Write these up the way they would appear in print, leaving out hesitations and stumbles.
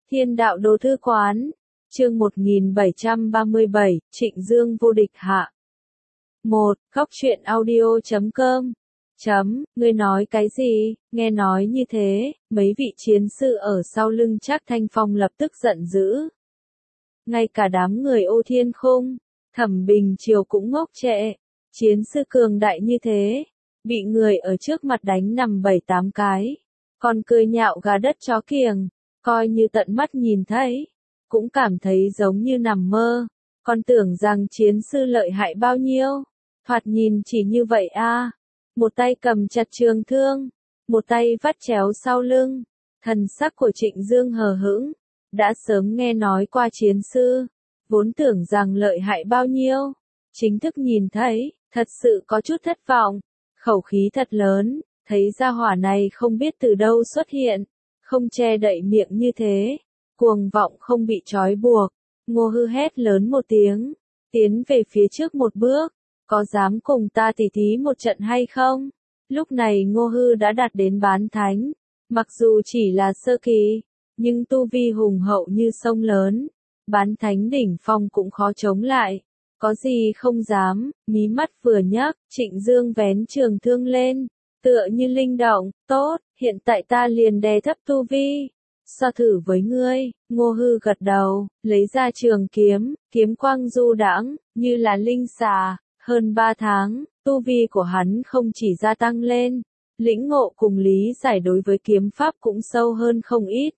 Thiên đạo đô thư quán, chương 1737, Trịnh Dương vô địch hạ. 1. Góc truyện audio.com. Ngươi nói cái gì? Nghe nói như thế, mấy vị chiến sư ở sau lưng Trác Thanh Phong lập tức giận dữ. Ngay cả đám người Ô Thiên Khung, Thẩm Bình Triều cũng ngốc trệ. Chiến sư cường đại như thế, bị người ở trước mặt đánh nằm 7-8 cái, còn cười nhạo gà đất chó kiềng, coi như tận mắt nhìn thấy, cũng cảm thấy giống như nằm mơ, còn tưởng rằng chiến sư lợi hại bao nhiêu, thoạt nhìn chỉ như vậy a. Một tay cầm chặt trường thương, một tay vắt chéo sau lưng, thần sắc của Trịnh Dương hờ hững, đã sớm nghe nói qua chiến sư, vốn tưởng rằng lợi hại bao nhiêu, chính thức nhìn thấy, thật sự có chút thất vọng, khẩu khí thật lớn, thấy gia hỏa này không biết từ đâu xuất hiện, không che đậy miệng như thế, cuồng vọng không bị trói buộc, Ngô Hư hét lớn một tiếng, tiến về phía trước một bước, có dám cùng ta tỉ thí một trận hay không? Lúc này Ngô Hư đã đạt đến bán thánh, mặc dù chỉ là sơ kỳ, nhưng tu vi hùng hậu như sông lớn, bán thánh đỉnh phong cũng khó chống lại. Có gì không dám, mí mắt vừa nhấc, Trịnh Dương vén trường thương lên, tựa như linh động, tốt, hiện tại ta liền đè thấp tu vi. So thử với ngươi, Ngô Hư gật đầu, lấy ra trường kiếm, kiếm quang du đãng, như là linh xà, hơn 3 tháng, tu vi của hắn không chỉ gia tăng lên, lĩnh ngộ cùng lý giải đối với kiếm pháp cũng sâu hơn không ít.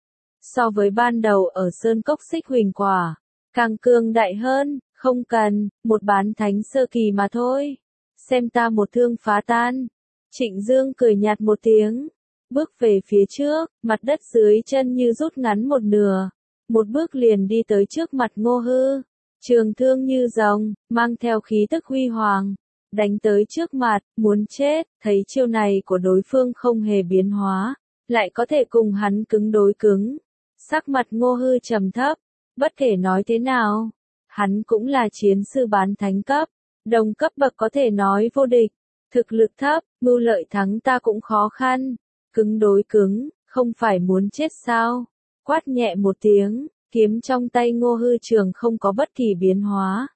So với ban đầu ở Sơn Cốc Xích Huỳnh Quả, càng cường đại hơn. Không cần, một bán thánh sơ kỳ mà thôi. Xem ta một thương phá tan. Trịnh Dương cười nhạt một tiếng. Bước về phía trước, mặt đất dưới chân như rút ngắn một nửa. Một bước liền đi tới trước mặt Ngô Hư. Trường thương như rồng, mang theo khí tức huy hoàng. Đánh tới trước mặt, muốn chết, thấy chiêu này của đối phương không hề biến hóa. Lại có thể cùng hắn cứng đối cứng. Sắc mặt Ngô Hư trầm thấp, bất kể nói thế nào. Hắn cũng là chiến sư bán thánh cấp, đồng cấp bậc có thể nói vô địch, thực lực thấp, mưu lợi thắng ta cũng khó khăn, cứng đối cứng, không phải muốn chết sao? Quát nhẹ một tiếng, kiếm trong tay Ngô Hư trường không có bất kỳ biến hóa.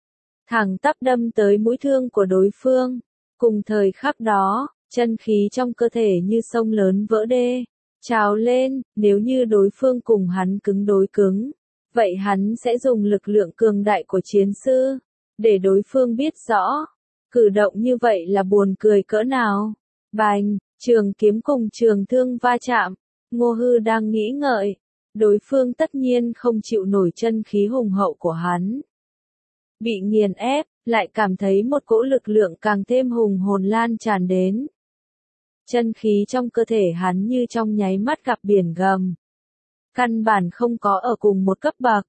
Thẳng tắp đâm tới mũi thương của đối phương, cùng thời khắc đó, chân khí trong cơ thể như sông lớn vỡ đê, trào lên, nếu như đối phương cùng hắn cứng đối cứng. Vậy hắn sẽ dùng lực lượng cường đại của chiến sư, để đối phương biết rõ, cử động như vậy là buồn cười cỡ nào. Bành, trường kiếm cùng trường thương va chạm, Ngô Hư đang nghĩ ngợi, đối phương tất nhiên không chịu nổi chân khí hùng hậu của hắn. Bị nghiền ép, lại cảm thấy một cỗ lực lượng càng thêm hùng hồn lan tràn đến. Chân khí trong cơ thể hắn như trong nháy mắt gặp biển gầm. Căn bản không có ở cùng một cấp bậc,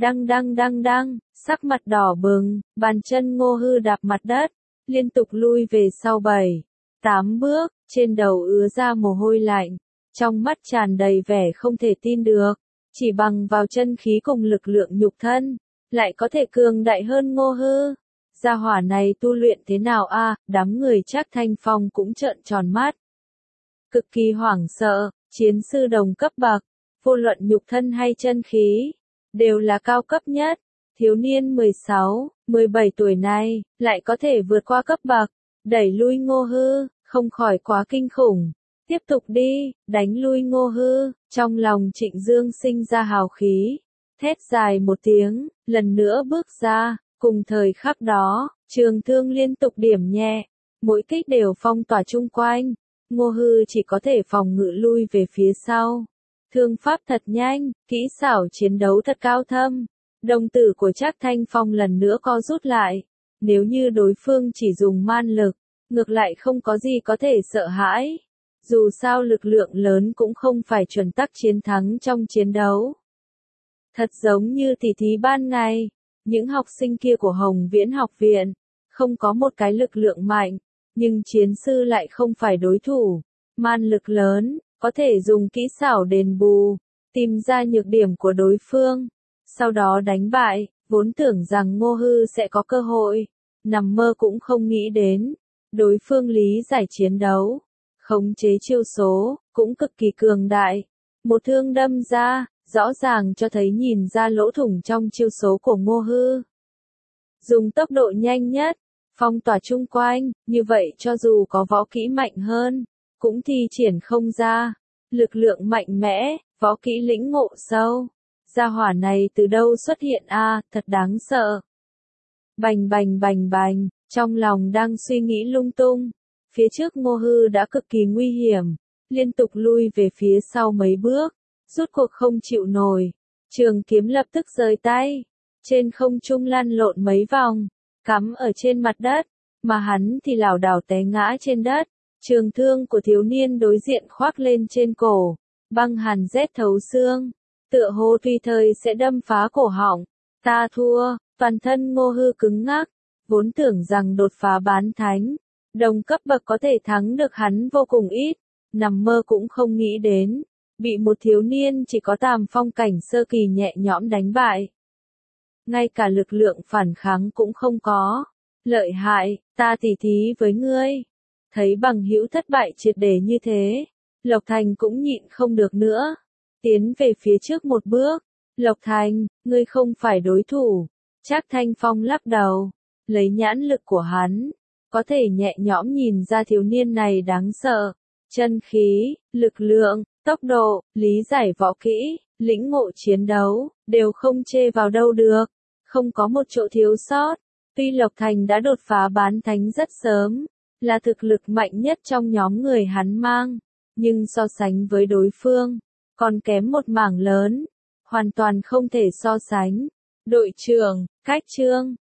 đăng, sắc mặt đỏ bừng, bàn chân Ngô Hư đạp mặt đất, liên tục lui về sau 7-8 bước, trên đầu ứa ra mồ hôi lạnh, trong mắt tràn đầy vẻ không thể tin được, chỉ bằng vào chân khí cùng lực lượng nhục thân, lại có thể cường đại hơn Ngô Hư. Gia hỏa này tu luyện thế nào a? Đám người Trác Thanh Phong cũng trợn tròn mắt. Cực kỳ hoảng sợ, chiến sư đồng cấp bậc. Vô luận nhục thân hay chân khí, đều là cao cấp nhất. Thiếu niên 16-17 tuổi này, lại có thể vượt qua cấp bậc, đẩy lui Ngô Hư, không khỏi quá kinh khủng. Tiếp tục đi, đánh lui Ngô Hư, trong lòng Trịnh Dương sinh ra hào khí. Thét dài một tiếng, lần nữa bước ra, cùng thời khắc đó, trường thương liên tục điểm nhẹ, mỗi kích đều phong tỏa chung quanh. Ngô Hư chỉ có thể phòng ngự lui về phía sau. Thương pháp thật nhanh, kỹ xảo chiến đấu thật cao thâm. Đồng tử của Trác Thanh Phong lần nữa co rút lại. Nếu như đối phương chỉ dùng man lực, ngược lại không có gì có thể sợ hãi. Dù sao lực lượng lớn cũng không phải chuẩn tắc chiến thắng trong chiến đấu. Thật giống như tỉ thí ban ngày, những học sinh kia của Hồng Viễn học viện, không có một cái lực lượng mạnh, nhưng chiến sư lại không phải đối thủ. Man lực lớn, có thể dùng kỹ xảo đền bù, tìm ra nhược điểm của đối phương, sau đó đánh bại, vốn tưởng rằng Ngô Hư sẽ có cơ hội, nằm mơ cũng không nghĩ đến, đối phương lý giải chiến đấu, khống chế chiêu số, cũng cực kỳ cường đại, một thương đâm ra, rõ ràng cho thấy nhìn ra lỗ thủng trong chiêu số của Ngô Hư. Dùng tốc độ nhanh nhất, phong tỏa chung quanh, như vậy cho dù có võ kỹ mạnh hơn, cũng thi triển không ra. Lực lượng mạnh mẽ, võ kỹ lĩnh ngộ sâu. Gia hỏa này từ đâu xuất hiện a, thật đáng sợ. Bành bành bành bành, trong lòng đang suy nghĩ lung tung. Phía trước Ngô Hư đã cực kỳ nguy hiểm, liên tục lui về phía sau mấy bước, rút cuộc không chịu nổi. Trường kiếm lập tức rời tay, trên không trung lăn lộn mấy vòng, cắm ở trên mặt đất, mà hắn thì lảo đảo té ngã trên đất. Trường thương của thiếu niên đối diện khoác lên trên cổ, băng hàn rét thấu xương, tựa hồ tùy thời sẽ đâm phá cổ họng. Ta thua, toàn thân Ngô Hư cứng ngắc, vốn tưởng rằng đột phá bán thánh, đồng cấp bậc có thể thắng được hắn vô cùng ít, nằm mơ cũng không nghĩ đến, bị một thiếu niên chỉ có tàm phong cảnh sơ kỳ nhẹ nhõm đánh bại. Ngay cả lực lượng phản kháng cũng không có. Lợi hại, ta tỉ thí với ngươi. Thấy bằng hữu thất bại triệt để như thế, Lộc Thành cũng nhịn không được nữa. Tiến về phía trước một bước. Lộc Thành, ngươi không phải đối thủ. Trác Thanh Phong lắc đầu, lấy nhãn lực của hắn, có thể nhẹ nhõm nhìn ra thiếu niên này đáng sợ. Chân khí, lực lượng, tốc độ, lý giải võ kỹ, lĩnh ngộ chiến đấu, đều không chê vào đâu được. Không có một chỗ thiếu sót. Tuy Lộc Thành đã đột phá bán thánh rất sớm, là thực lực mạnh nhất trong nhóm người hắn mang, nhưng so sánh với đối phương, còn kém một mảng lớn, hoàn toàn không thể so sánh. Đội trưởng, Cách Trương,